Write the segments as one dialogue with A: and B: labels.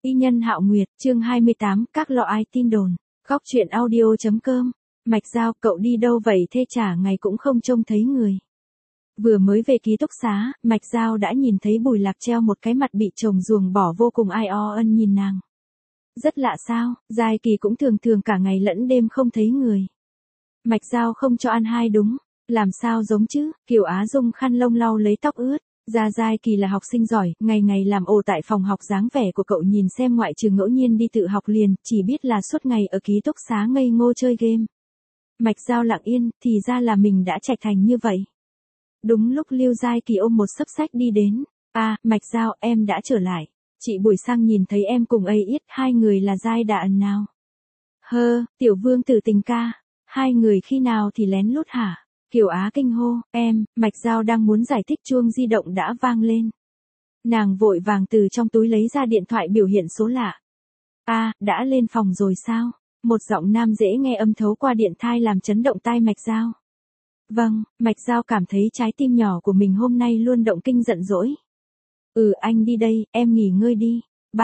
A: Y nhân Hạo Nguyệt, chương 28, các lọ ai tin đồn. Góc truyện audio.com. Mạch Giao, cậu đi đâu vậy thế, chả ngày cũng không trông thấy người. Vừa mới về ký túc xá, Mạch Giao đã nhìn thấy Bùi Lạc treo một cái mặt bị chồng ruồng bỏ vô cùng ai ân nhìn nàng. Rất lạ sao, Giai Kỳ cũng thường cả ngày lẫn đêm không thấy người. Mạch Giao không cho ăn hai đúng, làm sao giống chứ, Kiều Á dùng khăn lông lau lấy tóc ướt. Giai Kỳ là học sinh giỏi, ngày ngày làm ồ tại phòng học, dáng vẻ của cậu nhìn xem ngoại trừ ngẫu nhiên đi tự học liền, chỉ biết là suốt ngày ở ký túc xá ngây ngô chơi game. Mạch Giao lặng yên, thì ra là mình đã trạch thành như vậy. Đúng lúc Lưu Giai Kỳ ôm một xấp sách đi đến. Mạch Giao, em đã trở lại. Chị Bùi Sang nhìn thấy em cùng ấy ít, hai người là giai đạn nào? Tiểu Vương Tử Tình ca. Hai người khi nào thì lén lút hả? Kiều Á kinh hô, Mạch Giao đang muốn giải thích, chuông di động đã vang lên. Nàng vội vàng từ trong túi lấy ra điện thoại biểu hiện số lạ. Đã lên phòng rồi sao? Một giọng nam dễ nghe âm thấu qua điện thai làm chấn động tai Mạch Giao. Vâng, Mạch Giao cảm thấy trái tim nhỏ của mình hôm nay luôn động kinh giận dỗi. Anh đi đây, em nghỉ ngơi đi.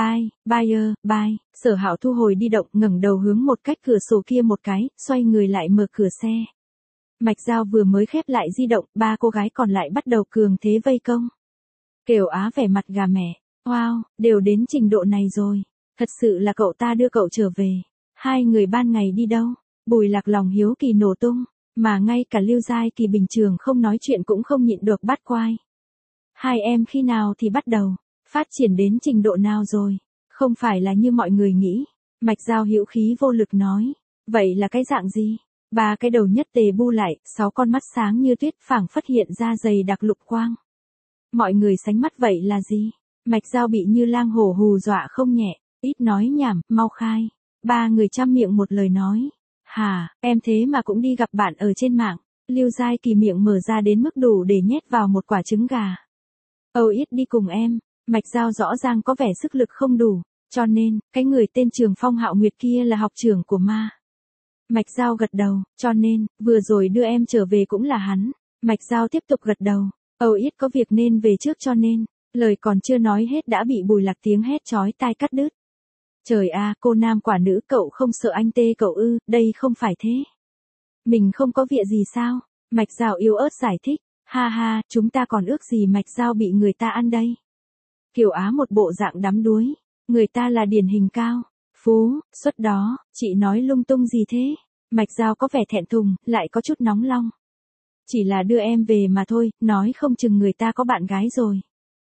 A: Bye. Sở Hạo thu hồi di động, ngẩng đầu hướng một cách cửa sổ kia một cái, xoay người lại mở cửa xe. Mạch Giao vừa mới khép lại di động, ba cô gái còn lại bắt đầu cường thế vây công. Kiều Á vẻ mặt gà mẹ, wow, đều đến trình độ này rồi. Thật sự là cậu ta đưa cậu trở về. Hai người ban ngày đi đâu? Bùi Lạc lòng hiếu kỳ nổ tung, mà ngay cả Lưu Giai Kỳ bình thường không nói chuyện cũng không nhịn được bắt quai. Hai em khi nào thì bắt đầu, phát triển đến trình độ nào rồi? Không phải là như mọi người nghĩ. Mạch Giao hữu khí vô lực nói, vậy là cái dạng gì? Ba cái đầu nhất tề bu lại, 6 con mắt sáng như tuyết phảng phất hiện ra dày đặc lục quang. Mọi người sánh mắt vậy là gì? Mạch Giao bị như lang hổ hù dọa không nhẹ, ít nói nhảm, mau khai. Ba người chăm miệng một lời nói. Hả, em thế mà cũng đi gặp bạn ở trên mạng. Lưu Giai Kỳ miệng mở ra đến mức đủ để nhét vào một quả trứng gà. Ít đi cùng em. Mạch Giao rõ ràng có vẻ sức lực không đủ, cho nên, cái người tên Trường Phong Hạo Nguyệt kia là học trưởng của ma. Mạch Giao gật đầu, cho nên, vừa rồi đưa em trở về cũng là hắn. Mạch Giao tiếp tục gật đầu, ít có việc nên về trước cho nên, lời còn chưa nói hết đã bị Bùi Lạc tiếng hét chói tai cắt đứt. Trời cô nam quả nữ, cậu không sợ anh tê cậu ư? Đây không phải thế. Mình không có việc gì sao? Mạch Giao yếu ớt giải thích, ha, chúng ta còn ước gì Mạch Giao bị người ta ăn đây. Kiều Á một bộ dạng đắm đuối, người ta là điển hình cao phú xuất đó, chị nói lung tung gì thế? Mạch Giao có vẻ thẹn thùng, lại có chút nóng lòng. Chỉ là đưa em về mà thôi, nói không chừng người ta có bạn gái rồi.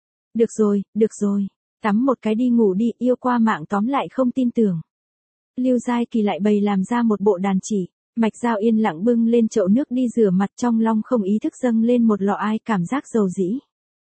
A: Được rồi, tắm một cái đi ngủ đi, yêu qua mạng tóm lại không tin tưởng. Lưu Giai Kỳ lại bày làm ra một bộ đàn chỉ. Mạch Giao yên lặng bưng lên chậu nước đi rửa mặt, trong lòng không ý thức dâng lên một lọ ai cảm giác dầu dĩ.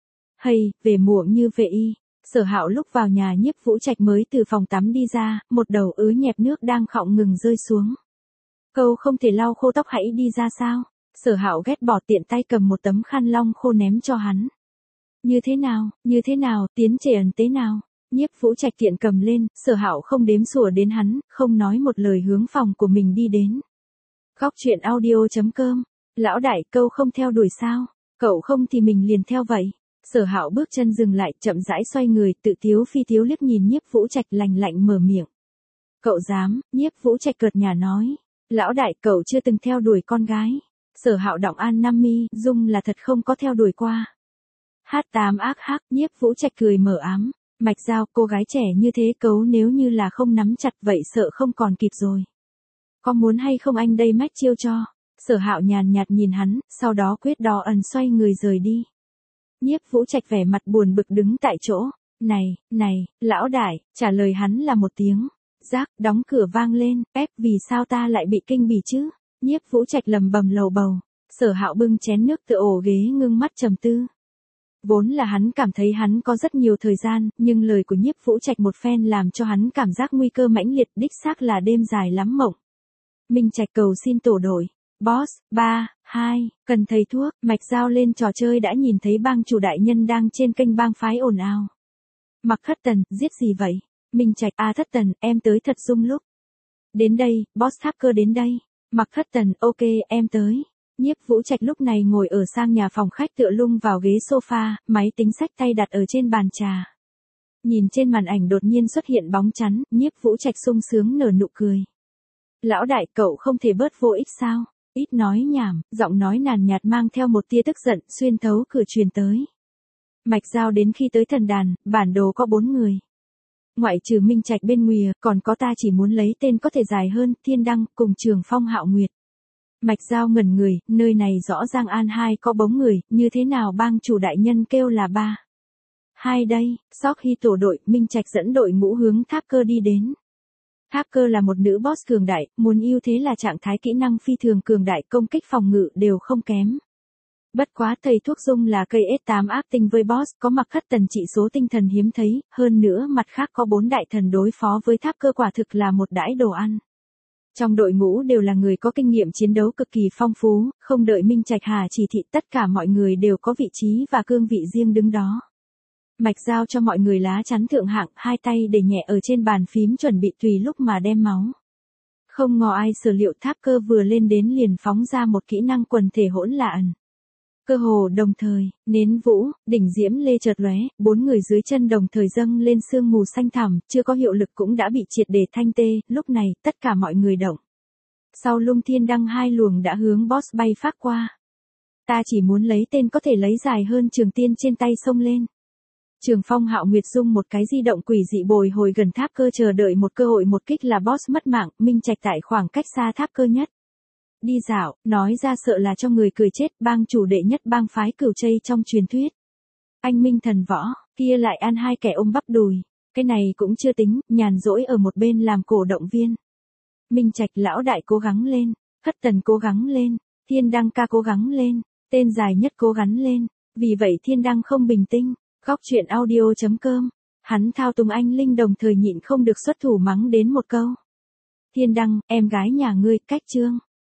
A: Về muộn như vậy y. Sở Hạo lúc vào nhà Nhiếp Vũ Trạch mới từ phòng tắm đi ra, một đầu ứ nhẹp nước đang khọng ngừng rơi xuống. Câu không thể lau khô tóc hãy đi ra sao? Sở Hạo ghét bỏ tiện tay cầm một tấm khăn lông khô ném cho hắn. Như thế nào, tiến triển ẩn tế nào? Nhiếp Vũ Trạch tiện cầm lên, Sở Hạo không đếm xủa đến hắn, không nói một lời hướng phòng của mình đi đến. Góc truyện audio.com. Lão đại, câu không theo đuổi sao? Cậu không thì mình liền theo vậy. Sở Hạo bước chân dừng lại, chậm rãi xoay người, tự tiếu phi tiếu liếc nhìn Nhiếp Vũ Trạch, lạnh lạnh mở miệng. Cậu dám? Nhiếp Vũ Trạch cợt nhả nói. Lão đại, cậu chưa từng theo đuổi con gái. Sở Hạo đọng an nam mi, dung là thật không có theo đuổi qua. H8 ác hắc, Nhiếp Vũ Trạch cười mở ám. Mạch Giao, cô gái trẻ như thế cấu nếu như là không nắm chặt vậy sợ không còn kịp rồi. Có muốn hay không anh đây mách chiêu cho? Sở Hạo nhàn nhạt nhìn hắn, sau đó quyết đo ẩn xoay người rời đi. Nhiếp Vũ Trạch vẻ mặt buồn bực đứng tại chỗ. Này, lão đại, trả lời hắn là một tiếng. Rác, đóng cửa vang lên, vì sao ta lại bị kinh bỉ chứ? Nhiếp Vũ Trạch lầm bầm lầu bầu. Sở Hạo bưng chén nước tựa ổ ghế ngưng mắt trầm tư. Vốn là hắn cảm thấy hắn có rất nhiều thời gian, nhưng lời của Nhiếp Vũ Trạch một phen làm cho hắn cảm giác nguy cơ mãnh liệt, đích xác là đêm dài lắm mộng. Minh Trạch cầu xin tổ đội. Boss, 3, 2, cần thầy thuốc. Mạch Giao lên trò chơi đã nhìn thấy bang chủ đại nhân đang trên kênh bang phái ồn ào. Mặc Thất Tần, giết gì vậy? Minh Trạch, Thất Tần, em tới thật dung lúc. Đến đây, boss hacker đến đây. Mặc Thất Tần, ok, em tới. Nhiếp Vũ Trạch lúc này ngồi ở sang nhà phòng khách tựa lưng vào ghế sofa, máy tính xách tay đặt ở trên bàn trà. Nhìn trên màn ảnh đột nhiên xuất hiện bóng chắn, Nhiếp Vũ Trạch sung sướng nở nụ cười. Lão đại, cậu không thể bớt vô ích sao? Ít nói nhảm, giọng nói nhàn nhạt mang theo một tia tức giận, xuyên thấu cửa truyền tới. Mạch Giao đến khi tới thần đàn, bản đồ có 4 người. Ngoại trừ Minh Trạch bên ngoài, còn có ta chỉ muốn lấy tên có thể dài hơn, Thiên Đăng, cùng Trường Phong Hạo Nguyệt. Mạch Giao ngẩn người, nơi này rõ ràng An 2 có bóng người, như thế nào bang chủ đại nhân kêu là 3. 2 đây, sau khi tổ đội, Minh Trạch dẫn đội ngũ hướng Tháp Cơ đi đến. Tháp Cơ là một nữ boss cường đại, muốn ưu thế là trạng thái kỹ năng phi thường cường đại, công kích phòng ngự đều không kém. Bất quá thầy thuốc dung là cây S8 ác tinh với boss, có mặc khất tần trị số tinh thần hiếm thấy, hơn nữa mặt khác có 4 đại thần đối phó với Tháp Cơ quả thực là một đãi đồ ăn. Trong đội ngũ đều là người có kinh nghiệm chiến đấu cực kỳ phong phú, không đợi Minh Trạch Hà chỉ thị, tất cả mọi người đều có vị trí và cương vị riêng đứng đó. Mạch Giao cho mọi người lá chắn thượng hạng, 2 tay để nhẹ ở trên bàn phím chuẩn bị tùy lúc mà đem máu. Không ngờ ai sở liệu Tháp Cơ vừa lên đến liền phóng ra một kỹ năng quần thể hỗn loạn. Cơ hồ đồng thời, nến vũ, đỉnh diễm lê chợt lóe, 4 người dưới chân đồng thời dâng lên sương mù xanh thẳm, chưa có hiệu lực cũng đã bị triệt để thanh tê, lúc này, tất cả mọi người động. Sau lung Thiên Đăng 2 luồng đã hướng boss bay phát qua. Ta chỉ muốn lấy tên có thể lấy dài hơn Trường Tiên trên tay xông lên. Trường Phong Hạo Nguyệt dung một cái di động quỷ dị bồi hồi gần Tháp Cơ chờ đợi một cơ hội một kích là boss mất mạng, Minh Trạch tại khoảng cách xa Tháp Cơ nhất. Đi dạo, nói ra sợ là cho người cười chết, bang chủ đệ nhất bang phái Cửu Trây trong truyền thuyết. Anh Minh thần võ, kia lại ăn 2 kẻ ôm bắp đùi. Cái này cũng chưa tính, nhàn rỗi ở một bên làm cổ động viên. Minh Trạch lão đại cố gắng lên, Khất Tần cố gắng lên, Thiên Đăng ca cố gắng lên, tên dài nhất cố gắng lên. Vì vậy Thiên Đăng không bình tĩnh. Góc chuyện audio.com, hắn thao túng anh Linh đồng thời nhịn không được xuất thủ mắng đến một câu. Thiên Đăng, em gái nhà ngươi, cách chương.